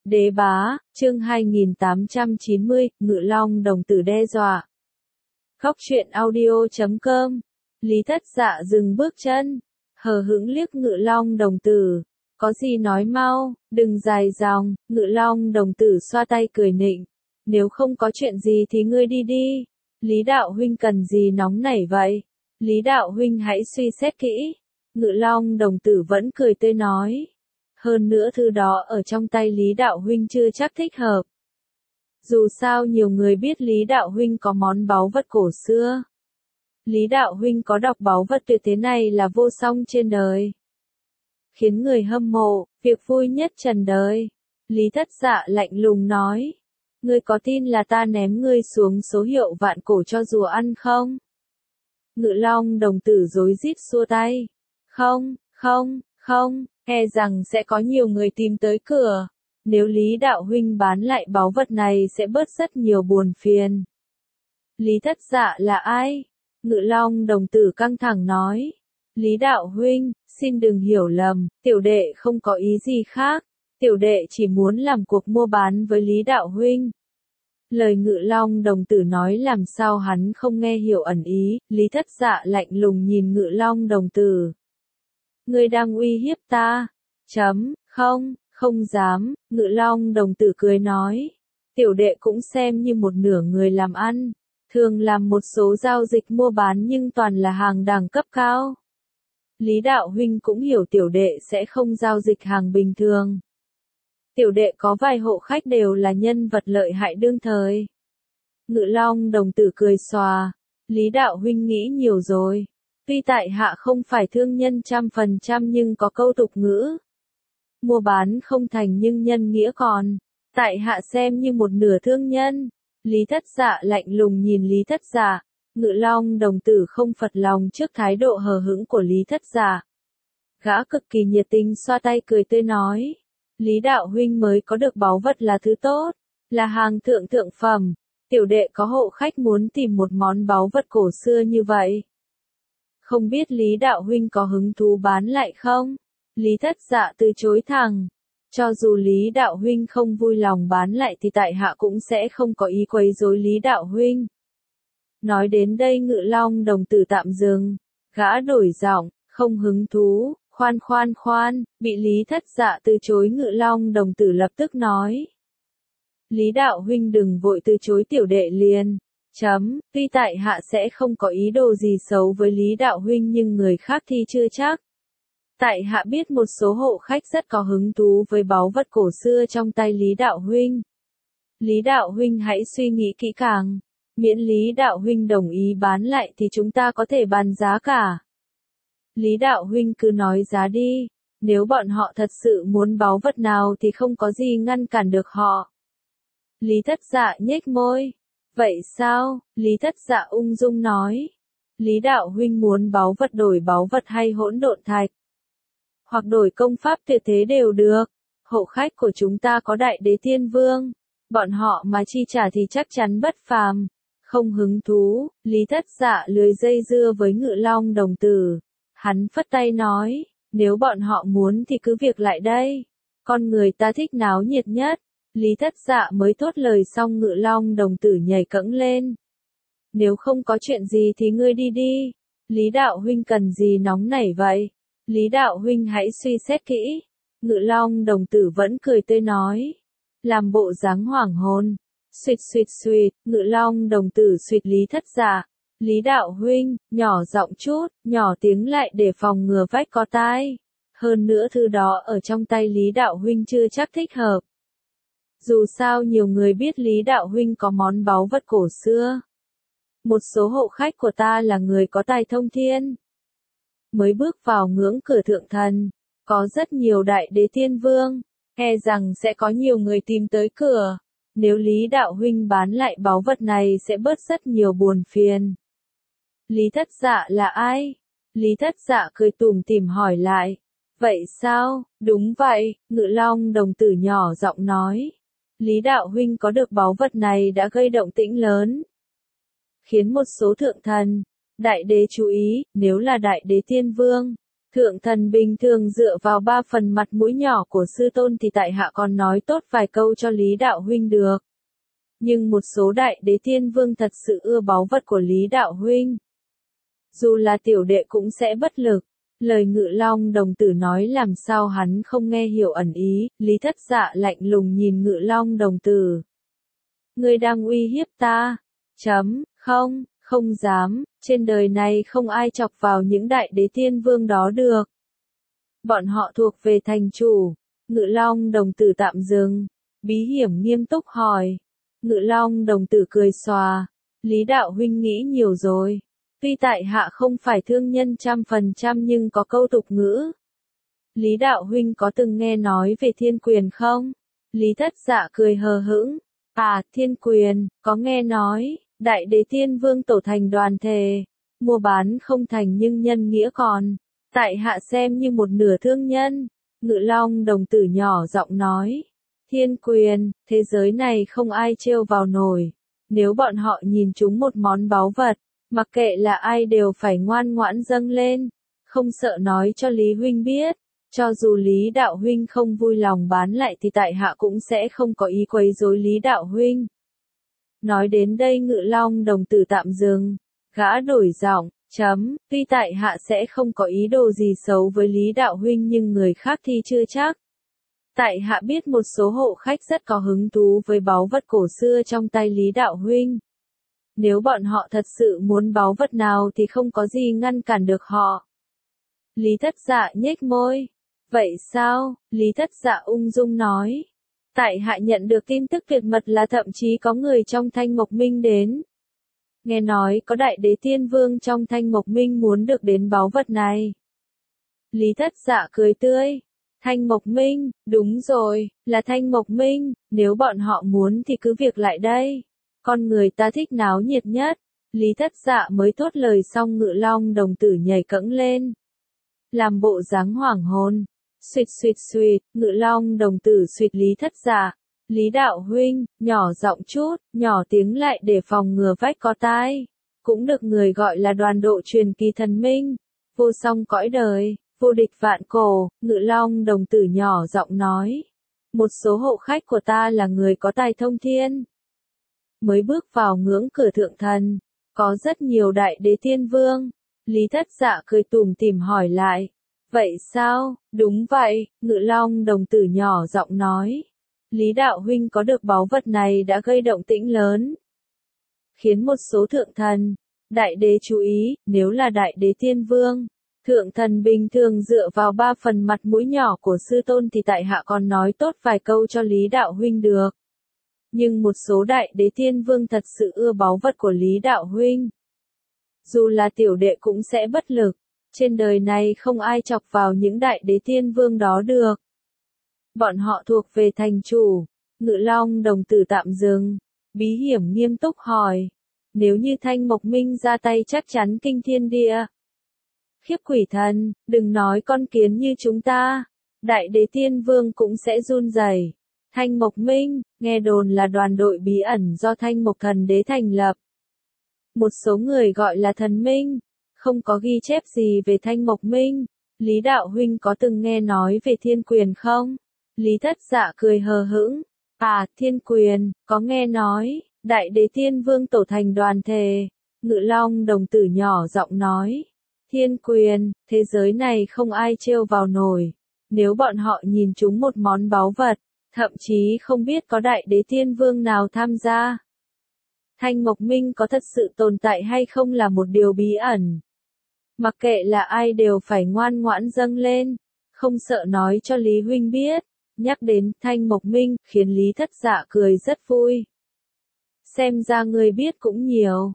Đế bá, chương 2890, Ngự Long đồng tử đe dọa. Khóc chuyện audio.com. Lý Thất Dạ dừng bước chân, hờ hững liếc Ngự Long đồng tử. Có gì nói mau, đừng dài dòng. Ngự Long đồng tử xoa tay cười nịnh. Nếu không có chuyện gì thì ngươi đi đi. Lý đạo huynh cần gì nóng nảy vậy? Lý đạo huynh hãy suy xét kỹ. Ngự Long đồng tử vẫn cười tươi nói. Hơn nữa thứ đó ở trong tay Lý đạo huynh chưa chắc thích hợp. Dù sao nhiều người biết Lý đạo huynh có món báu vật cổ xưa. Lý đạo huynh có đọc báu vật tuyệt thế này là vô song trên đời. Khiến người hâm mộ, việc vui nhất trần đời. Lý Thất Dạ lạnh lùng nói. Ngươi có tin là ta ném ngươi xuống số hiệu vạn cổ cho rùa ăn không? Ngự Long đồng tử rối rít xua tay. Không, e rằng sẽ có nhiều người tìm tới cửa. Nếu Lý đạo huynh bán lại báu vật này sẽ bớt rất nhiều buồn phiền. Lý Thất Dạ là ai? Ngự Long đồng tử căng thẳng nói. Lý đạo huynh, xin đừng hiểu lầm, tiểu đệ không có ý gì khác. Tiểu đệ chỉ muốn làm cuộc mua bán với Lý đạo huynh. Lời Ngự Long đồng tử nói làm sao hắn không nghe hiểu ẩn ý, Lý Thất Dạ lạnh lùng nhìn Ngự Long đồng tử. Ngươi đang uy hiếp ta? Không dám, Ngự Long đồng tử cười nói. Tiểu đệ cũng xem như một nửa người làm ăn, thường làm một số giao dịch mua bán nhưng toàn là hàng đẳng cấp cao. Lý đạo huynh cũng hiểu tiểu đệ sẽ không giao dịch hàng bình thường. Tiểu đệ có vài hộ khách đều là nhân vật lợi hại đương thời. Ngự Long đồng tử cười xòa. Lý đạo huynh nghĩ nhiều rồi. Tuy tại hạ không phải thương nhân 100% nhưng có câu tục ngữ. Mua bán không thành nhưng nhân nghĩa còn. Tại hạ xem như một nửa thương nhân. Lý Thất Dạ lạnh lùng nhìn Lý Thất Dạ. Ngự Long đồng tử không phật lòng trước thái độ hờ hững của Lý Thất Dạ. Gã cực kỳ nhiệt tình xoa tay cười tươi nói. Lý đạo huynh mới có được báu vật là thứ tốt, là hàng thượng phẩm. Tiểu đệ có hộ khách muốn tìm một món báu vật cổ xưa như vậy. Không biết Lý đạo huynh có hứng thú bán lại không? Lý Thất Dạ từ chối thẳng. Cho dù Lý đạo huynh không vui lòng bán lại thì tại hạ cũng sẽ không có ý quấy rối Lý đạo huynh. Nói đến đây Ngự Long đồng tử tạm dừng. Gã đổi giọng, không hứng thú. Khoan, bị Lý Thất Dạ từ chối Ngự Long đồng tử lập tức nói. Lý đạo huynh đừng vội từ chối tiểu đệ liền. Tuy tại hạ sẽ không có ý đồ gì xấu với Lý đạo huynh nhưng người khác thì chưa chắc. Tại hạ biết một số hộ khách rất có hứng thú với báu vật cổ xưa trong tay Lý đạo huynh. Lý đạo huynh hãy suy nghĩ kỹ càng. Miễn Lý đạo huynh đồng ý bán lại thì chúng ta có thể bàn giá cả. Lý đạo huynh cứ nói giá đi, nếu bọn họ thật sự muốn báu vật nào thì không có gì ngăn cản được họ. Lý Thất Dạ nhếch môi. Vậy sao? Lý Thất Dạ ung dung nói. Lý đạo huynh muốn báu vật đổi báu vật hay hỗn độn thạch? Hoặc đổi công pháp tuyệt thế đều được. Hộ khách của chúng ta có Đại Đế Thiên Vương. Bọn họ mà chi trả thì chắc chắn bất phàm. Không hứng thú, Lý Thất Dạ lười dây dưa với Ngự Long đồng tử. Hắn phất tay nói, nếu bọn họ muốn thì cứ việc lại đây. Con người ta thích náo nhiệt nhất. Lý Thất Dạ mới thốt lời xong Ngự Long đồng tử nhảy cẫng lên. Nếu không có chuyện gì thì ngươi đi đi. Lý đạo huynh cần gì nóng nảy vậy? Lý đạo huynh hãy suy xét kỹ. Ngự Long đồng tử vẫn cười tươi nói. Làm bộ dáng hoảng hồn. Suýt, Ngự Long đồng tử suýt Lý Thất Dạ. Lý đạo huynh, nhỏ giọng chút, nhỏ tiếng lại để phòng ngừa vách có tai. Hơn nữa thứ đó ở trong tay Lý đạo huynh chưa chắc thích hợp. Dù sao nhiều người biết Lý đạo huynh có món báu vật cổ xưa. Một số hộ khách của ta là người có tài thông thiên. Mới bước vào ngưỡng cửa thượng thần, có rất nhiều Đại Đế Thiên Vương, e rằng sẽ có nhiều người tìm tới cửa. Nếu Lý đạo huynh bán lại báu vật này sẽ bớt rất nhiều buồn phiền. Lý Thất Dạ là ai? Lý Thất Dạ cười tủm tỉm hỏi lại. Vậy sao? Đúng vậy, Ngự Long đồng tử nhỏ giọng nói. Lý đạo huynh có được báu vật này đã gây động tĩnh lớn. Khiến một số thượng thần, đại đế chú ý, nếu là Đại Đế Thiên Vương, Thượng thần bình thường dựa vào 3 phần mặt mũi nhỏ của sư tôn thì tại hạ còn nói tốt vài câu cho Lý Đạo Huynh được. Nhưng một số đại đế thiên vương thật sự ưa báu vật của Lý Đạo Huynh. Dù là tiểu đệ cũng sẽ bất lực. Lời Ngự Long đồng tử nói làm sao hắn không nghe hiểu ẩn ý, Lý Thất Dạ lạnh lùng nhìn Ngự Long đồng tử. Ngươi đang uy hiếp ta? Không, không dám, trên đời này không ai chọc vào những đại đế thiên vương đó được. Bọn họ thuộc về thành chủ. Ngự Long đồng tử tạm dừng. Bí hiểm nghiêm túc hỏi. Ngự Long đồng tử cười xòa. Lý Đạo Huynh nghĩ nhiều rồi. Tuy tại hạ không phải thương nhân 100% nhưng có câu tục ngữ. Lý Đạo Huynh có từng nghe nói về thiên quyền không? Lý Thất Dạ cười hờ hững. À, thiên quyền, có nghe nói, đại đế thiên vương tổ thành đoàn thể. Mua bán không thành nhưng nhân nghĩa còn. Tại hạ xem như một nửa thương nhân. Ngự Long đồng tử nhỏ giọng nói. Thiên quyền, thế giới này không ai trêu vào nổi. Nếu bọn họ nhìn chúng một món báu vật, mặc kệ là ai đều phải ngoan ngoãn dâng lên. Không sợ nói cho Lý Huynh biết. Cho dù Lý Đạo Huynh không vui lòng bán lại thì tại hạ cũng sẽ không có ý quấy rối Lý Đạo Huynh. Nói đến đây Ngự Long đồng tử tạm dừng. Gã đổi giọng. Tuy tại hạ sẽ không có ý đồ gì xấu với Lý Đạo Huynh nhưng người khác thì chưa chắc. Tại hạ biết một số hộ khách rất có hứng thú với báu vật cổ xưa trong tay Lý Đạo Huynh. Nếu bọn họ thật sự muốn báu vật nào thì không có gì ngăn cản được họ. Lý Thất Dạ nhếch môi. Vậy sao? Lý Thất Dạ ung dung nói. Tại hạ nhận được tin tức tuyệt mật là thậm chí có người trong Thanh Mộc Minh đến. Nghe nói có đại đế thiên vương trong Thanh Mộc Minh muốn được đến báu vật này. Lý Thất Dạ cười tươi. Thanh Mộc Minh, đúng rồi, là Thanh Mộc Minh, nếu bọn họ muốn thì cứ việc lại đây. Con người ta thích náo nhiệt nhất. Lý Thất Dạ mới thốt lời xong Ngự Long đồng tử nhảy cẫng lên. Làm bộ dáng hoảng hồn. Suýt, Ngự Long đồng tử suýt Lý Thất Dạ. Lý Đạo Huynh, nhỏ giọng chút, nhỏ tiếng lại để phòng ngừa vách có tai. Cũng được người gọi là đoàn độ truyền kỳ thần minh. Vô song cõi đời, vô địch vạn cổ, Ngự Long đồng tử nhỏ giọng nói. Một số hộ khách của ta là người có tài thông thiên. Mới bước vào ngưỡng cửa thượng thần, có rất nhiều đại đế thiên vương. Lý Thất Dạ cười tủm tỉm hỏi lại. Vậy sao? Đúng vậy, Ngự Long đồng tử nhỏ giọng nói. Lý Đạo Huynh có được báu vật này đã gây động tĩnh lớn. Khiến một số thượng thần, đại đế chú ý, nếu là đại đế thiên vương. Thượng thần bình thường dựa vào 3 phần mặt mũi nhỏ của sư tôn thì tại hạ còn nói tốt vài câu cho Lý Đạo Huynh được. Nhưng một số đại đế thiên vương thật sự ưa báu vật của Lý Đạo Huynh. Dù là tiểu đệ cũng sẽ bất lực. Trên đời này không ai chọc vào những đại đế thiên vương đó được. Bọn họ thuộc về thành chủ. Ngự Long đồng tử tạm dừng. Bí hiểm nghiêm túc hỏi. Nếu như Thanh Mộc Minh ra tay chắc chắn kinh thiên địa. Khiếp quỷ thần, đừng nói con kiến như chúng ta. Đại đế thiên vương cũng sẽ run rẩy. Thanh Mộc Minh, nghe đồn là đoàn đội bí ẩn do Thanh Mộc Thần Đế thành lập. Một số người gọi là thần minh. Không có ghi chép gì về Thanh Mộc Minh. Lý Đạo Huynh có từng nghe nói về thiên quyền không? Lý Thất Dạ cười hờ hững. À, thiên quyền, có nghe nói, đại đế thiên vương tổ thành đoàn thể. Ngự Long đồng tử nhỏ giọng nói. Thiên quyền, thế giới này không ai trêu vào nổi. Nếu bọn họ nhìn chúng một món báu vật, thậm chí không biết có đại đế thiên vương nào tham gia. Thanh Mộc Minh có thật sự tồn tại hay không là một điều bí ẩn. Mặc kệ là ai đều phải ngoan ngoãn dâng lên. Không sợ nói cho Lý Huynh biết. Nhắc đến Thanh Mộc Minh, khiến Lý Thất Dạ cười rất vui. Xem ra người biết cũng nhiều.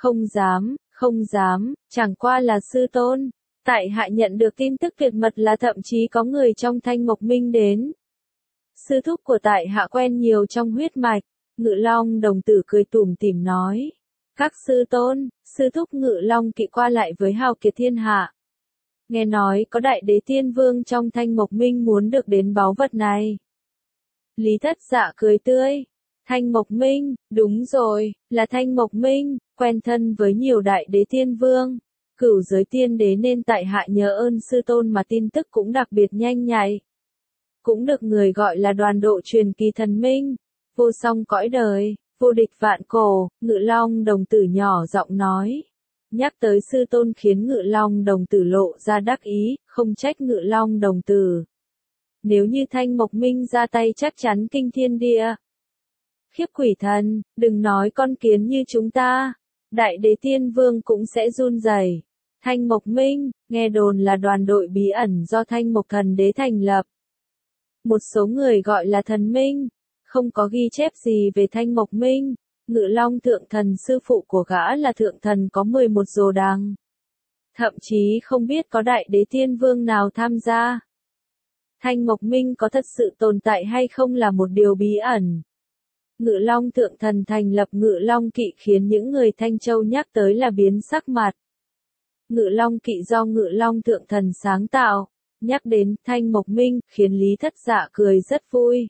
Không dám, chẳng qua là sư tôn. Tại hạ nhận được tin tức tuyệt mật là thậm chí có người trong Thanh Mộc Minh đến. Sư thúc của tại hạ quen nhiều trong huyết mạch. Ngự Long đồng tử cười tủm tỉm nói. Các sư tôn, sư thúc Ngự Long kỵ qua lại với hào kiệt thiên hạ. Nghe nói có đại đế thiên vương trong Thanh Mộc Minh muốn được đến báu vật này. Lý Thất Dạ cười tươi. Thanh Mộc Minh, đúng rồi, là Thanh Mộc Minh, quen thân với nhiều đại đế thiên vương. Cửu giới tiên đế nên tại hạ nhờ ơn sư tôn mà tin tức cũng đặc biệt nhanh nhạy. Cũng được người gọi là đoàn độ truyền kỳ thần minh, vô song cõi đời, vô địch vạn cổ. Ngự Long đồng tử nhỏ giọng nói. Nhắc tới sư tôn khiến Ngự Long đồng tử lộ ra đắc ý, không trách Ngự Long đồng tử. Nếu như Thanh Mộc Minh ra tay chắc chắn kinh thiên địa. Khiếp quỷ thần, đừng nói con kiến như chúng ta. Đại đế tiên vương cũng sẽ run rẩy. Thanh Mộc Minh, nghe đồn là đoàn đội bí ẩn do Thanh Mộc thần đế thành lập. Một số người gọi là thần minh, không có ghi chép gì về Thanh Mộc Minh. Ngự Long thượng thần sư phụ của gã là thượng thần có 11 rồ đằng. Thậm chí không biết có đại đế tiên vương nào tham gia. Thanh Mộc Minh có thật sự tồn tại hay không là một điều bí ẩn. Ngự Long thượng thần thành lập Ngự Long kỵ khiến những người Thanh Châu nhắc tới là biến sắc mặt. Ngự Long kỵ do Ngự Long thượng thần sáng tạo, nhắc đến Thanh Mộc Minh khiến Lý Thất Dạ cười rất vui.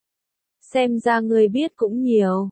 Xem ra người biết cũng nhiều.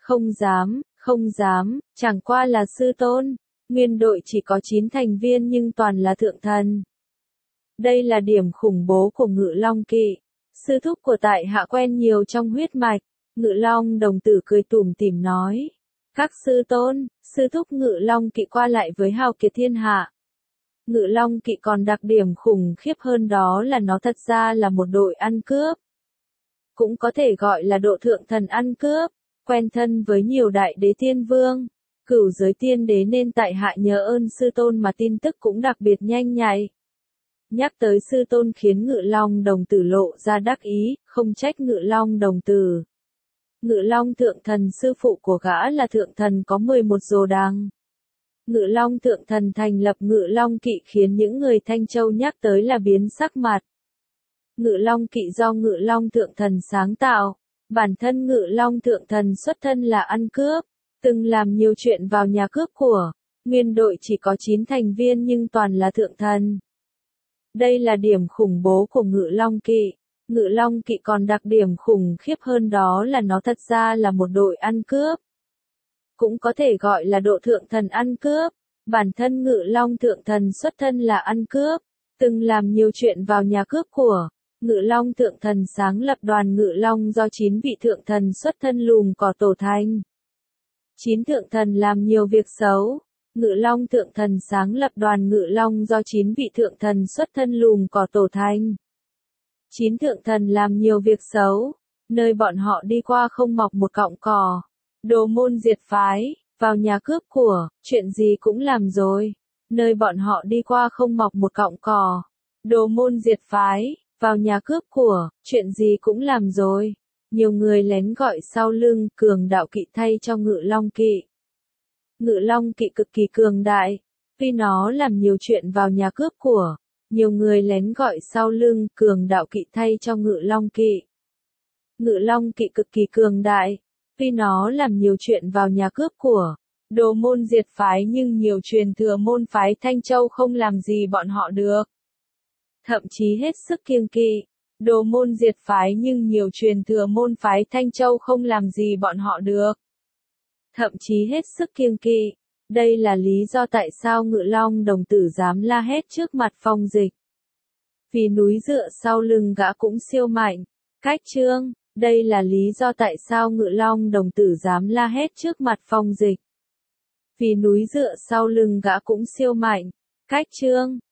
Không dám, chẳng qua là sư tôn. Nguyên đội chỉ có 9 thành viên nhưng toàn là thượng thần. Đây là điểm khủng bố của Ngự Long kỵ. Sư thúc của tại hạ quen nhiều trong huyết mạch. Ngự Long đồng tử cười tủm tỉm nói. Các sư tôn, sư thúc Ngự Long kỵ qua lại với hào kiệt thiên hạ. Ngự Long kỵ còn đặc điểm khủng khiếp hơn đó là nó thật ra là một đội ăn cướp. Cũng có thể gọi là độ thượng thần ăn cướp, quen thân với nhiều đại đế tiên vương. Cửu giới tiên đế nên tại hạ nhờ ơn sư tôn mà tin tức cũng đặc biệt nhanh nhạy. Nhắc tới sư tôn khiến Ngự Long đồng tử lộ ra đắc ý, không trách Ngự Long đồng tử. Ngự Long thượng thần sư phụ của gã là thượng thần có 11 rồ đằng. Ngự Long thượng thần thành lập Ngự Long kỵ khiến những người Thanh Châu nhắc tới là biến sắc mặt. Ngự Long kỵ do Ngự Long thượng thần sáng tạo, bản thân Ngự Long thượng thần xuất thân là ăn cướp, từng làm nhiều chuyện vào nhà cướp của. Nguyên đội chỉ có 9 thành viên nhưng toàn là thượng thần. Đây là điểm khủng bố của Ngự Long kỵ. Ngự Long kỵ còn đặc điểm khủng khiếp hơn đó là nó thật ra là một đội ăn cướp. Cũng có thể gọi là độ thượng thần ăn cướp. Bản thân Ngự Long thượng thần xuất thân là ăn cướp, từng làm nhiều chuyện vào nhà cướp của. Ngự Long thượng thần sáng lập đoàn Ngự Long do 9 vị thượng thần xuất thân lùm cỏ tổ thành. 9 thượng thần làm nhiều việc xấu. Ngự Long thượng thần sáng lập đoàn Ngự Long do 9 vị thượng thần xuất thân lùm cỏ tổ thành. 9 thượng thần làm nhiều việc xấu, nơi bọn họ đi qua không mọc một cọng cỏ. Đồ môn diệt phái, vào nhà cướp của, chuyện gì cũng làm rồi. Nơi bọn họ đi qua không mọc một cọng cỏ. Đồ môn diệt phái, vào nhà cướp của, chuyện gì cũng làm rồi. Nhiều người lén gọi sau lưng cường đạo kỵ thay cho Ngự Long kỵ. Ngự Long kỵ cực kỳ cường đại, vì nó làm nhiều chuyện vào nhà cướp của. Nhiều người lén gọi sau lưng cường đạo kỵ thay cho Ngự Long kỵ. Ngự Long kỵ cực kỳ cường đại, vì nó làm nhiều chuyện vào nhà cướp của. Đồ môn diệt phái nhưng nhiều truyền thừa môn phái Thanh Châu không làm gì bọn họ được. Thậm chí hết sức kiêng kỵ. Đồ môn diệt phái nhưng nhiều truyền thừa môn phái Thanh Châu không làm gì bọn họ được. Thậm chí hết sức kiêng kỵ. Đây là lý do tại sao Ngự Long đồng tử dám la hét trước mặt Phong Dịch. Vì núi dựa sau lưng gã cũng siêu mạnh. Cách chương, đây là lý do tại sao Ngự Long đồng tử dám la hét trước mặt Phong Dịch. Vì núi dựa sau lưng gã cũng siêu mạnh. Cách chương.